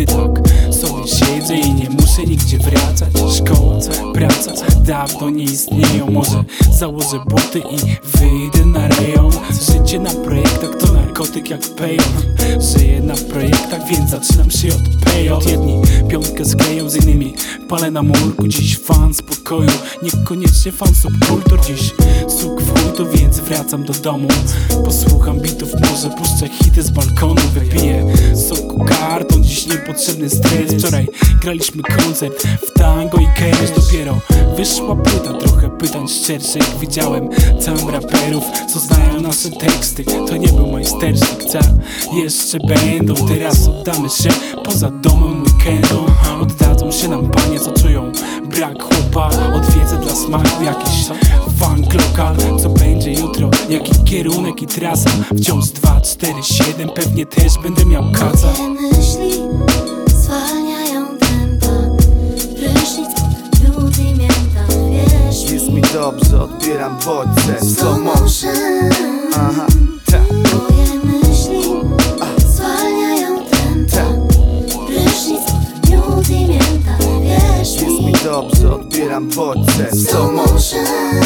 tak sobie siedzę i nie muszę nigdzie wracać. Szkoła, praca dawno nie istnieją. Może założę buty i wyjdę na rejon. Życie na projektach to narkotyk jak pejon. Żyję na projektach, więc zaczynam się od pejot. Jedni piątkę skleją, z innymi palę na murku. Dziś fan spokoju, niekoniecznie fan subkultur. Dziś suk w chuj, to więc wracam do domu. Posłucham bitów, może puszczę hity z balkonu. Wypiję soku karton, dziś niepotrzebny stres. Wczoraj graliśmy koncert w tango i cash. Dopiero wyszła płyta, trochę pytań szczerszych. Widziałem całym raperów, co znają nasze teksty. To nie był majstersztyk, co jeszcze będą. Teraz oddamy się poza domem weekendu. Oddadzą się nam panie, co czują brak chłopa. Odwiedzę dla smaku jakiś funk lokal. Co będzie jutro, jaki kierunek i trasa. Wciąż 2, 4, 7, pewnie też będę miał kaca. Moje myśli zwalniają tempa. Prysznic, miód i mięta, wierz mi. Jest mi dobrze, odbieram bodźce w slow motion. Aha, ta. Moje myśli zwalniają tempa. Prysznic, miód i mięta, wierz mi. Jest mi dobrze, odbieram bodźce w slow motion.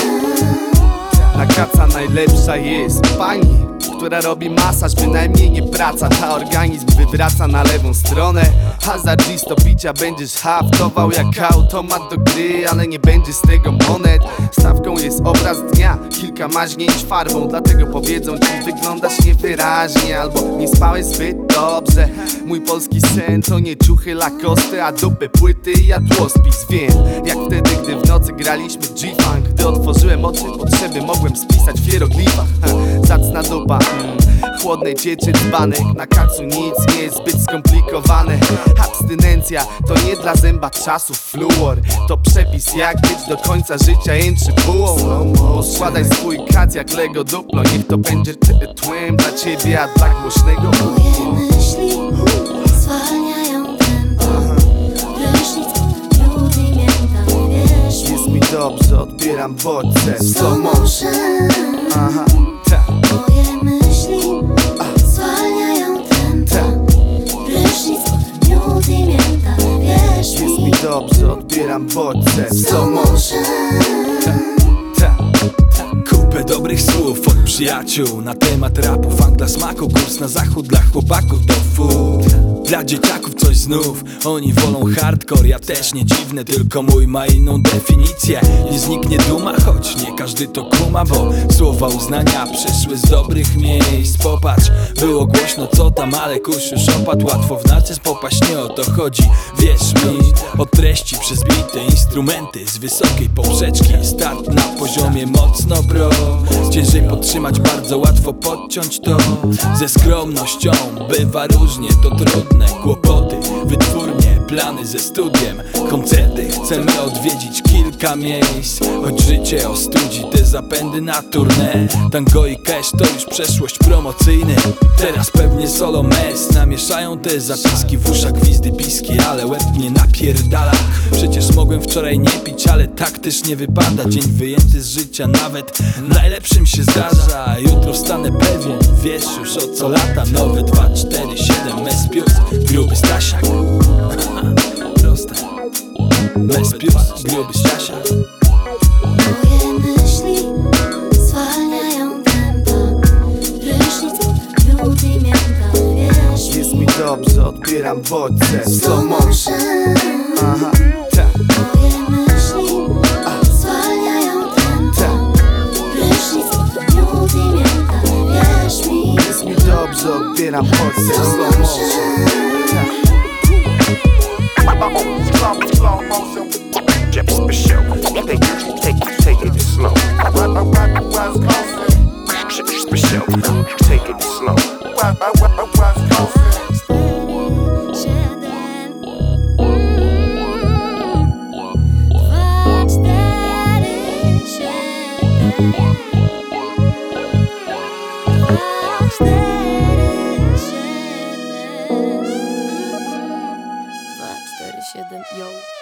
Na kaca najlepsza jest pani, która robi masaż, bynajmniej nie praca. Ta organizm wywraca na lewą stronę. Hazardzisto picia będziesz haftował jak automat do gry, ale nie będzie z tego monet. Stawką jest obraz dnia, kilka maźnięć farbą. Dlatego powiedzą ci, wyglądasz niewyraźnie albo nie spałeś zbyt dobrze. Mój polski sen to nie ciuchy Lacoste, a dupy płyty i jadłospis. Wiem, jak wtedy, gdy w nocy graliśmy G-Funk. Gdy otworzyłem oczy, potrzeby mogłem spisać w hieroglifach. Zacna dupa, chłodnej cieczy dzbanek. Na kacu nic nie jest zbyt skomplikowane. Abstynencja to nie dla zęba czasów. Fluor to przepis, jak być do końca życia jęczy bułą. Składaj swój kac jak Lego Duplo. Niech to będzie tłem dla ciebie, a dla głośnego Moje myśli zwalniają tempo. Prysznic, miód i mięta, wierz mi. Jest mi dobrze, odbieram bodźce w slow motion. Aha, ta. Moje myśli zwalniają tempo. Prysznic, miód i mięta, wierz mi. Jest mi dobrze, odbieram bodźce w slow motion. Ta. Kupę dobrych słów od przyjaciół na temat rapu. Funk dla smaku, kurs na zachód dla chłopaków do food. Dla dzieciaków coś znów, oni wolą hardcore. Ja też nie dziwne, tylko mój ma inną definicję. Nie zniknie duma, choć nie każdy to kuma, bo słowa uznania przyszły z dobrych miejsc. Popatrz, było głośno co tam, ale kurz już opadł. Łatwo w narcyz popaść, nie o to chodzi. Wierz mi, od treści przez bite instrumenty z wysokiej poprzeczki. Start na poziomie mocno bro. Ciężej podtrzymać, bardzo łatwo podciąć to. Ze skromnością bywa różnie, to trudne kłopoty, wytwórnie, plany ze studiem, koncerty, chcemy odwiedzić kilka miejsc. Choć życie ostudzi te zapędy na tournée. Tango i cash to już przeszłość promocyjny. Teraz pewnie solo mes namieszają te zapiski. W uszach gwizdy piski, ale łeb nie napierdala. Przecież mogłem wczoraj nie pić, ale tak też nie wypada. Dzień wyjęty z życia nawet najlepszym się zdarza. Jutro wstanę pewien, wiesz już o co lata. Nowe 2, 4, 7, mes pius, gruby Stasiak. Proste. Mes pius, gruby Stasiak. Moje myśli zwalniają tempo. Prysznic, miód i mięta, wierz mi. Jest mi dobrze, odbieram bodźce w slow motion. Aha, ta. Moje myśli zwalniają tempo. Prysznic, miód i mięta, wierz mi. Jest mi dobrze, odbieram bodźce w slow motion. Ta. Slow motion. Just for show. Take it slow. Just for show. Take it slow. Yo.